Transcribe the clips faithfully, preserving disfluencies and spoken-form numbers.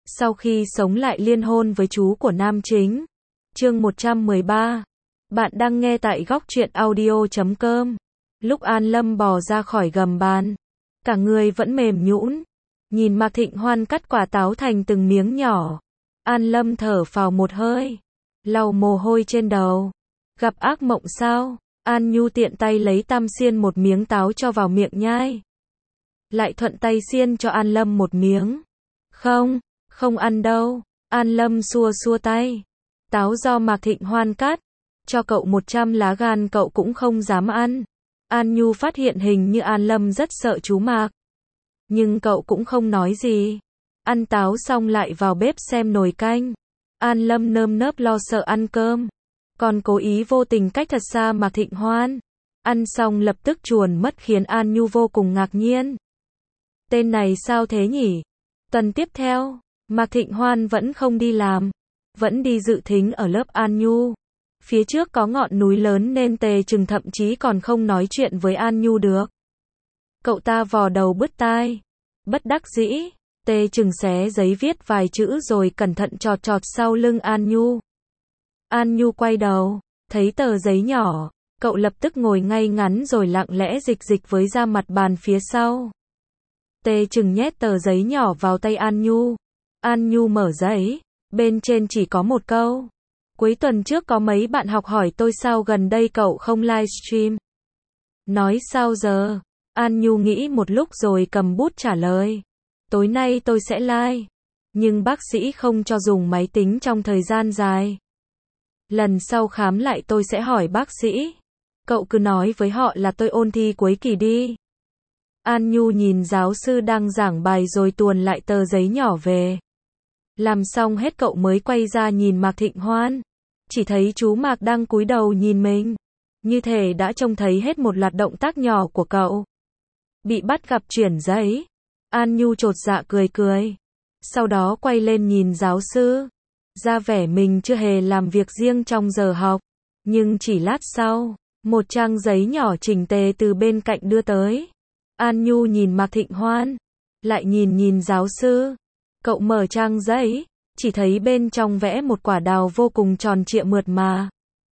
Sau khi sống lại liên hôn với chú của nam chính. Chương một trăm mười ba. Bạn đang nghe tại góc truyện audio chấm com. Lúc An Lâm bò ra khỏi gầm bàn, cả người vẫn mềm nhũn, nhìn Mạc Thịnh Hoan cắt quả táo thành từng miếng nhỏ. An Lâm thở phào một hơi, lau mồ hôi trên đầu. Gặp ác mộng sao? An Nhu tiện tay lấy tam xiên một miếng táo cho vào miệng nhai. Lại thuận tay xiên cho An Lâm một miếng. Không, không ăn đâu. An Lâm xua xua tay. Táo do Mạc Thịnh Hoan cắt, cho cậu một trăm lá gan cậu cũng không dám ăn. An Nhu phát hiện hình như An Lâm rất sợ chú Mạc. Nhưng cậu cũng không nói gì. Ăn táo xong lại vào bếp xem nồi canh. An Lâm nơm nớp lo sợ ăn cơm, còn cố ý vô tình cách thật xa Mạc Thịnh Hoan. Ăn xong lập tức chuồn mất khiến An Nhu vô cùng ngạc nhiên. Tên này sao thế nhỉ? Tuần tiếp theo, Mạc Thịnh Hoan vẫn không đi làm, vẫn đi dự thính ở lớp An Nhu. Phía trước có ngọn núi lớn nên Tề Trừng thậm chí còn không nói chuyện với An Nhu được. Cậu ta vò đầu bứt tai. Bất đắc dĩ, Tề Trừng xé giấy viết vài chữ rồi cẩn thận chọt chọt sau lưng An Nhu. An Nhu quay đầu, thấy tờ giấy nhỏ, cậu lập tức ngồi ngay ngắn rồi lặng lẽ dịch dịch với ra mặt bàn phía sau. Tề Trừng nhét tờ giấy nhỏ vào tay An Nhu. An Nhu mở giấy, bên trên chỉ có một câu. Cuối tuần trước có mấy bạn học hỏi tôi sao gần đây cậu không livestream. Nói sao giờ? An Nhu nghĩ một lúc rồi cầm bút trả lời. Tối nay tôi sẽ live, nhưng bác sĩ không cho dùng máy tính trong thời gian dài. Lần sau khám lại tôi sẽ hỏi bác sĩ. Cậu cứ nói với họ là tôi ôn thi cuối kỳ đi. An Nhu nhìn giáo sư đang giảng bài rồi tuồn lại tờ giấy nhỏ về. Làm xong hết cậu mới quay ra nhìn Mạc Thịnh Hoan. Chỉ thấy chú Mạc đang cúi đầu nhìn mình. Như thể đã trông thấy hết một loạt động tác nhỏ của cậu. Bị bắt gặp chuyển giấy. An Nhu chột dạ cười cười. Sau đó quay lên nhìn giáo sư. Ra vẻ mình chưa hề làm việc riêng trong giờ học. Nhưng chỉ lát sau, một trang giấy nhỏ chỉnh tề từ bên cạnh đưa tới. An Nhu nhìn Mạc Thịnh Hoan, lại nhìn nhìn giáo sư. Cậu mở trang giấy, chỉ thấy bên trong vẽ một quả đào vô cùng tròn trịa mượt mà.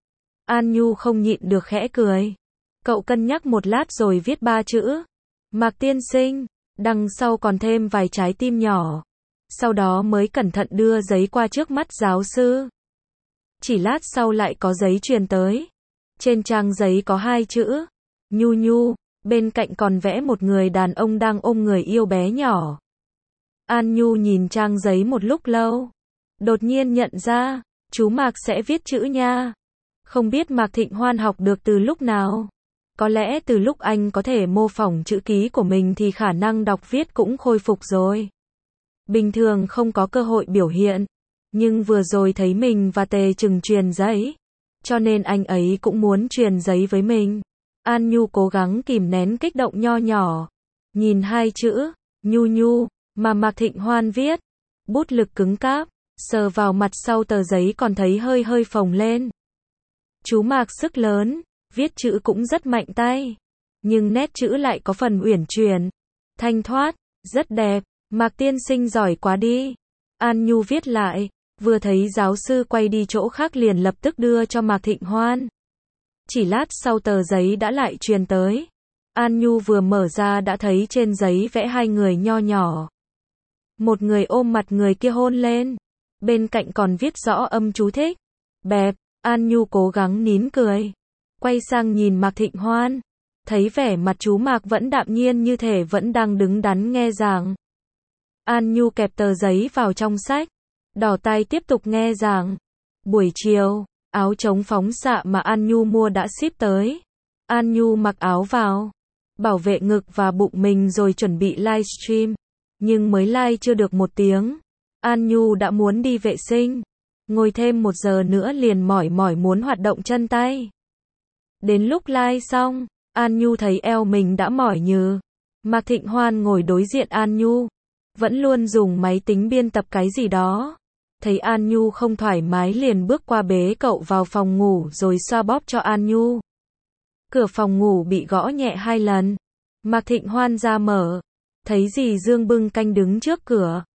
An Nhu không nhịn được khẽ cười. Cậu cân nhắc một lát rồi viết ba chữ. Mạc tiên sinh, đằng sau còn thêm vài trái tim nhỏ. Sau đó mới cẩn thận đưa giấy qua trước mắt giáo sư. Chỉ lát sau lại có giấy truyền tới. Trên trang giấy có hai chữ. Nhu Nhu, bên cạnh còn vẽ một người đàn ông đang ôm người yêu bé nhỏ. An Nhu nhìn trang giấy một lúc lâu. Đột nhiên nhận ra, chú Mạc sẽ viết chữ nha. Không biết Mạc Thịnh Hoan học được từ lúc nào. Có lẽ từ lúc anh có thể mô phỏng chữ ký của mình thì khả năng đọc viết cũng khôi phục rồi. Bình thường không có cơ hội biểu hiện. Nhưng vừa rồi thấy mình và Tề Trừng truyền giấy. Cho nên anh ấy cũng muốn truyền giấy với mình. An Nhu cố gắng kìm nén kích động nho nhỏ. Nhìn hai chữ, Nhu Nhu, mà Mạc Thịnh Hoan viết. Bút lực cứng cáp, sờ vào mặt sau tờ giấy còn thấy hơi hơi phồng lên. Chú Mạc sức lớn, viết chữ cũng rất mạnh tay. Nhưng nét chữ lại có phần uyển chuyển, thanh thoát, rất đẹp. Mạc tiên sinh giỏi quá đi. An Nhu viết lại, vừa thấy giáo sư quay đi chỗ khác liền lập tức đưa cho Mạc Thịnh Hoan. Chỉ lát sau tờ giấy đã lại truyền tới. An Nhu vừa mở ra đã thấy trên giấy vẽ hai người nho nhỏ. Một người ôm mặt người kia hôn lên. Bên cạnh còn viết rõ âm chú thích. Bẹp, An Nhu cố gắng nín cười. Quay sang nhìn Mạc Thịnh Hoan. Thấy vẻ mặt chú Mạc vẫn đạm nhiên như thể vẫn đang đứng đắn nghe giảng. An Nhu kẹp tờ giấy vào trong sách. Đỏ tay tiếp tục nghe giảng. Buổi chiều, áo chống phóng xạ mà An Nhu mua đã ship tới. An Nhu mặc áo vào, bảo vệ ngực và bụng mình rồi chuẩn bị livestream. Nhưng mới live chưa được một tiếng, An Nhu đã muốn đi vệ sinh. Ngồi thêm một giờ nữa liền mỏi mỏi muốn hoạt động chân tay. Đến lúc live xong, An Nhu thấy eo mình đã mỏi nhừ. Mạc Thịnh Hoan ngồi đối diện An Nhu, vẫn luôn dùng máy tính biên tập cái gì đó. Thấy An Nhu không thoải mái liền bước qua bế cậu vào phòng ngủ rồi xoa bóp cho An Nhu. Cửa phòng ngủ bị gõ nhẹ hai lần. Mạc Thịnh Hoan ra mở, thấy dì Dương bưng canh đứng trước cửa.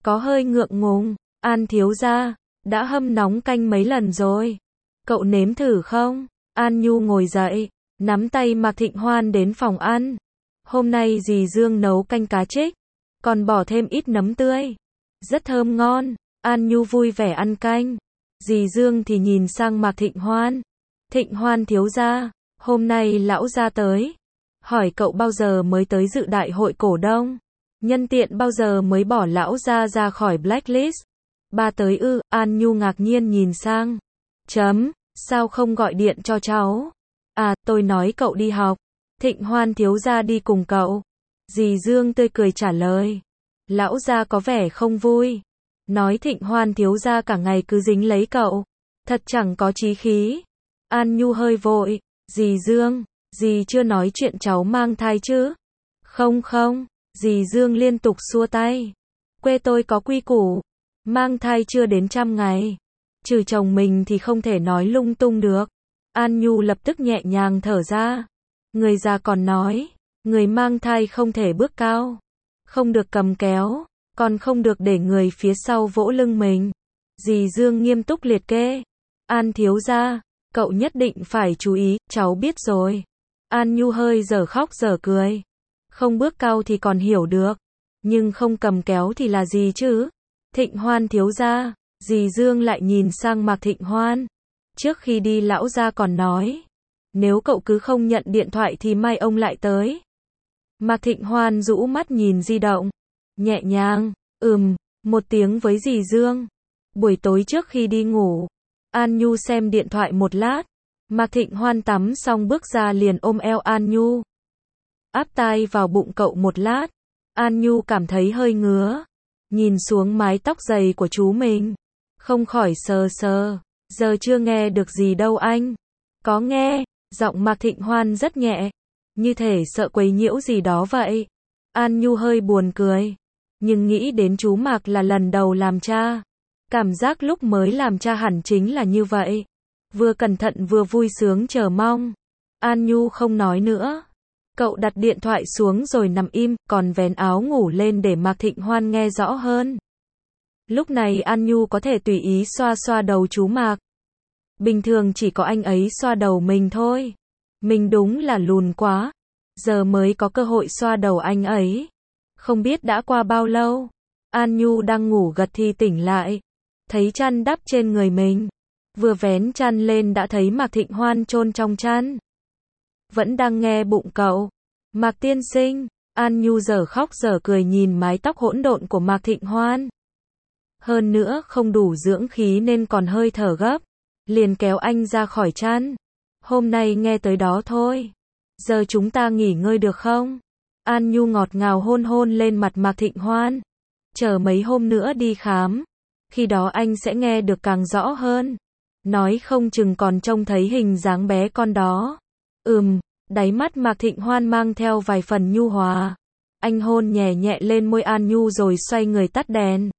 có hơi ngượng ngùng. An thiếu gia, đã hâm nóng canh mấy lần rồi. Cậu nếm thử không? An Nhu ngồi dậy, nắm tay Mạc Thịnh Hoan đến phòng ăn. Hôm nay dì Dương nấu canh cá trích, còn bỏ thêm ít nấm tươi. Rất thơm ngon. An Nhu vui vẻ ăn canh. Dì Dương thì nhìn sang Mạc Thịnh Hoan. Thịnh Hoan thiếu gia, hôm nay lão gia tới. Hỏi cậu bao giờ mới tới dự đại hội cổ đông? Nhân tiện bao giờ mới bỏ lão gia ra khỏi blacklist? Ba tới ư? An Nhu ngạc nhiên nhìn sang. Chấm, sao không gọi điện cho cháu? À, tôi nói cậu đi học. Thịnh Hoan thiếu gia đi cùng cậu. Dì Dương tươi cười trả lời. Lão gia có vẻ không vui. Nói Thịnh Hoan thiếu gia cả ngày cứ dính lấy cậu. Thật chẳng có chí khí. An Nhu hơi vội. Dì Dương, dì chưa nói chuyện cháu mang thai chứ? Không không, dì Dương liên tục xua tay. Quê tôi có quy củ. Mang thai chưa đến trăm ngày. Trừ chồng mình thì không thể nói lung tung được. An Nhu lập tức nhẹ nhàng thở ra. Người già còn nói, người mang thai không thể bước cao. Không được cầm kéo, còn không được để người phía sau vỗ lưng mình. Dì Dương nghiêm túc liệt kê. An thiếu gia, cậu nhất định phải chú ý, cháu biết rồi. An Nhu hơi dở khóc dở cười. Không bước cao thì còn hiểu được. Nhưng không cầm kéo thì là gì chứ? Thịnh Hoan thiếu gia, dì Dương lại nhìn sang Mạc Thịnh Hoan. Trước khi đi lão gia còn nói, nếu cậu cứ không nhận điện thoại thì mai ông lại tới. Mạc Thịnh Hoan rũ mắt nhìn di động. Nhẹ nhàng, ừm, một tiếng với dì Dương. Buổi tối trước khi đi ngủ, An Nhu xem điện thoại một lát. Mạc Thịnh Hoan tắm xong bước ra liền ôm eo An Nhu. Áp tai vào bụng cậu một lát. An Nhu cảm thấy hơi ngứa. Nhìn xuống mái tóc dày của chú mình. Không khỏi sờ sờ. Giờ chưa nghe được gì đâu anh. Có nghe. Giọng Mạc Thịnh Hoan rất nhẹ. Như thể sợ quấy nhiễu gì đó vậy. An Nhu hơi buồn cười. Nhưng nghĩ đến chú Mạc là lần đầu làm cha. Cảm giác lúc mới làm cha hẳn chính là như vậy. Vừa cẩn thận vừa vui sướng chờ mong. An Nhu không nói nữa. Cậu đặt điện thoại xuống rồi nằm im, còn vén áo ngủ lên để Mạc Thịnh Hoan nghe rõ hơn. Lúc này An Nhu có thể tùy ý xoa xoa đầu chú Mạc. Bình thường chỉ có anh ấy xoa đầu mình thôi. Mình đúng là lùn quá. Giờ mới có cơ hội xoa đầu anh ấy. Không biết đã qua bao lâu. An Nhu đang ngủ gật thì tỉnh lại. Thấy chăn đắp trên người mình. Vừa vén chăn lên đã thấy Mạc Thịnh Hoan chôn trong chăn. Vẫn đang nghe bụng cậu. Mạc tiên sinh. An Nhu dở khóc dở cười nhìn mái tóc hỗn độn của Mạc Thịnh Hoan. Hơn nữa không đủ dưỡng khí nên còn hơi thở gấp. Liền kéo anh ra khỏi chăn. Hôm nay nghe tới đó thôi. Giờ chúng ta nghỉ ngơi được không? An Nhu ngọt ngào hôn hôn lên mặt Mạc Thịnh Hoan. Chờ mấy hôm nữa đi khám. Khi đó anh sẽ nghe được càng rõ hơn. Nói không chừng còn trông thấy hình dáng bé con đó. Ừm, đáy mắt Mạc Thịnh Hoan mang theo vài phần nhu hòa. Anh hôn nhẹ nhẹ lên môi An Nhu rồi xoay người tắt đèn.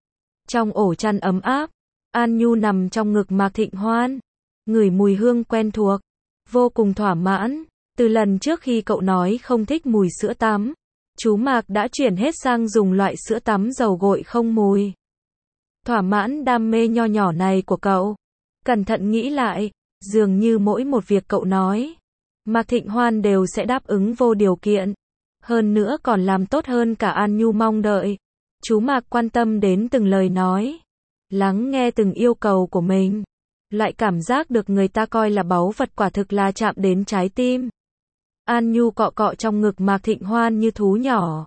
Trong ổ chăn ấm áp, An Nhu nằm trong ngực Mạc Thịnh Hoan. Ngửi mùi hương quen thuộc. Vô cùng thỏa mãn. Từ lần trước khi cậu nói không thích mùi sữa tắm, chú Mạc đã chuyển hết sang dùng loại sữa tắm dầu gội không mùi. Thỏa mãn đam mê nho nhỏ này của cậu. Cẩn thận nghĩ lại, dường như mỗi một việc cậu nói, Mạc Thịnh Hoan đều sẽ đáp ứng vô điều kiện. Hơn nữa còn làm tốt hơn cả An Nhu mong đợi. Chú Mạc quan tâm đến từng lời nói, lắng nghe từng yêu cầu của mình. Lại cảm giác được người ta coi là báu vật quả thực là chạm đến trái tim. An Nhu cọ cọ trong ngực Mạc Thịnh Hoan như thú nhỏ.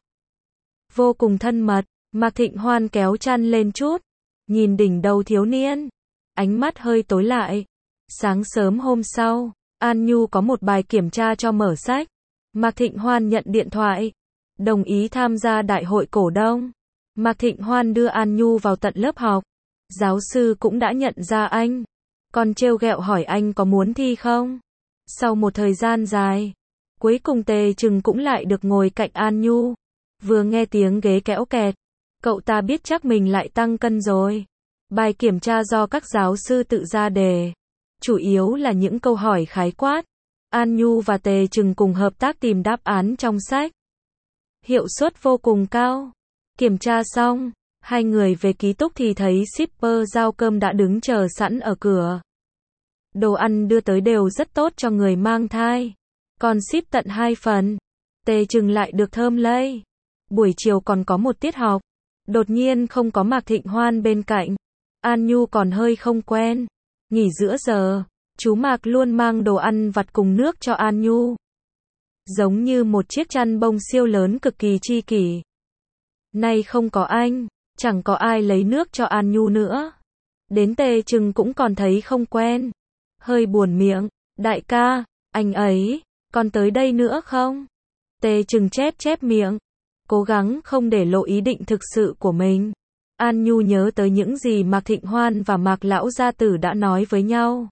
Vô cùng thân mật, Mạc Thịnh Hoan kéo chăn lên chút. Nhìn đỉnh đầu thiếu niên. Ánh mắt hơi tối lại. Sáng sớm hôm sau, An Nhu có một bài kiểm tra cho mở sách. Mạc Thịnh Hoan nhận điện thoại. Đồng ý tham gia đại hội cổ đông. Mạc Thịnh Hoan đưa An Nhu vào tận lớp học. Giáo sư cũng đã nhận ra anh. Còn trêu ghẹo hỏi anh có muốn thi không? Sau một thời gian dài, cuối cùng Tề Trừng cũng lại được ngồi cạnh An Nhu. Vừa nghe tiếng ghế kéo kẹt, cậu ta biết chắc mình lại tăng cân rồi. Bài kiểm tra do các giáo sư tự ra đề. Chủ yếu là những câu hỏi khái quát. An Nhu và Tề Trừng cùng hợp tác tìm đáp án trong sách. Hiệu suất vô cùng cao. Kiểm tra xong, Hai người về ký túc thì thấy shipper giao cơm đã đứng chờ sẵn ở cửa. Đồ ăn đưa tới đều rất tốt cho người mang thai. Còn ship tận hai phần. Tề Trừng lại được thơm lây. Buổi chiều còn có một tiết học. Đột nhiên không có Mạc Thịnh Hoan bên cạnh. An Nhu còn hơi không quen. Nghỉ giữa giờ, chú Mạc luôn mang đồ ăn vặt cùng nước cho An Nhu. Giống như một chiếc chăn bông siêu lớn cực kỳ chi kỷ. Nay không có anh, chẳng có ai lấy nước cho An Nhu nữa. Đến Tề Trừng cũng còn thấy không quen. Hơi buồn miệng, đại ca, anh ấy, còn tới đây nữa không? Tề Trừng chép chép miệng, cố gắng không để lộ ý định thực sự của mình. An Nhu nhớ tới những gì Mạc Thịnh Hoan và Mạc Lão Gia Tử đã nói với nhau.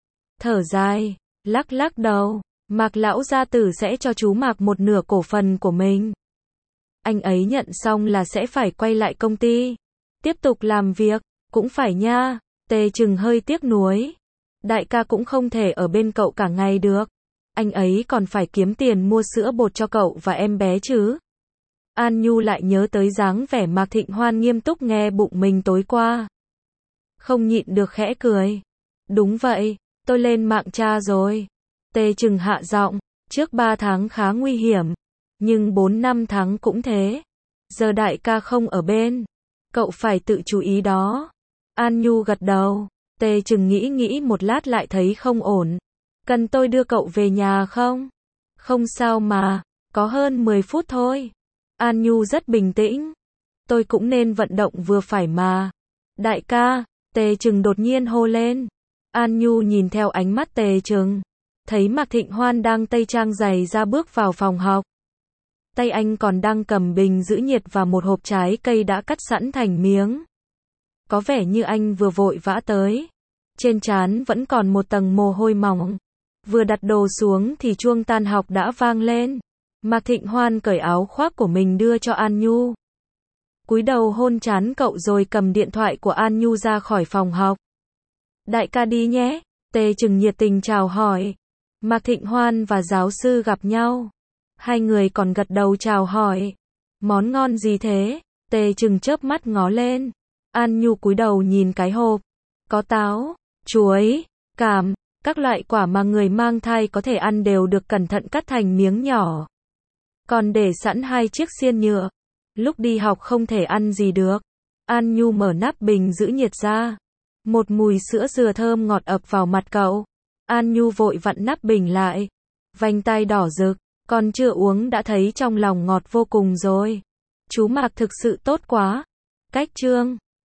Thở dài, lắc lắc đầu, Mạc Lão Gia Tử sẽ cho chú Mạc một nửa cổ phần của mình. Anh ấy nhận xong là sẽ phải quay lại công ty, tiếp tục làm việc, cũng phải nha. Tề Trừng hơi tiếc nuối. Đại ca cũng không thể ở bên cậu cả ngày được. Anh ấy còn phải kiếm tiền mua sữa bột cho cậu và em bé chứ. An Nhu lại nhớ tới dáng vẻ Mạc Thịnh Hoan nghiêm túc nghe bụng mình tối qua. Không nhịn được khẽ cười. Đúng vậy, tôi lên mạng tra rồi. Tề Trừng hạ giọng, trước ba tháng khá nguy hiểm, nhưng bốn năm tháng cũng thế. Giờ đại ca không ở bên, cậu phải tự chú ý đó. An Nhu gật đầu. Tề Trừng nghĩ nghĩ một lát lại thấy không ổn. Cần tôi đưa cậu về nhà không? Không sao mà, có hơn mười phút thôi. An Nhu rất bình tĩnh. Tôi cũng nên vận động vừa phải mà. Đại ca, Tề Trừng đột nhiên hô lên. An Nhu nhìn theo ánh mắt Tề Trừng, thấy Mạc Thịnh Hoan đang tây trang giày ra bước vào phòng học. Tay anh còn đang cầm bình giữ nhiệt và một hộp trái cây đã cắt sẵn thành miếng. Có vẻ như anh vừa vội vã tới. Trên trán vẫn còn một tầng mồ hôi mỏng. Vừa đặt đồ xuống thì chuông tan học đã vang lên. Mạc Thịnh Hoan cởi áo khoác của mình đưa cho An Nhu. Cúi đầu hôn trán cậu rồi cầm điện thoại của An Nhu ra khỏi phòng học. Đại ca đi nhé. Tề Trừng nhiệt tình chào hỏi. Mạc Thịnh Hoan và giáo sư gặp nhau. Hai người còn gật đầu chào hỏi. Món ngon gì thế? Tề Trừng chớp mắt ngó lên. An Nhu cúi đầu nhìn cái hộp. Có táo, chuối, cam, các loại quả mà người mang thai có thể ăn đều được cẩn thận cắt thành miếng nhỏ. Còn để sẵn hai chiếc xiên nhựa. Lúc đi học không thể ăn gì được. An Nhu mở nắp bình giữ nhiệt ra. Một mùi sữa dừa thơm ngọt ập vào mặt cậu. An Nhu vội vặn nắp bình lại. Vành tai đỏ rực, còn chưa uống đã thấy trong lòng ngọt vô cùng rồi. Chú Mạc thực sự tốt quá. Cách chương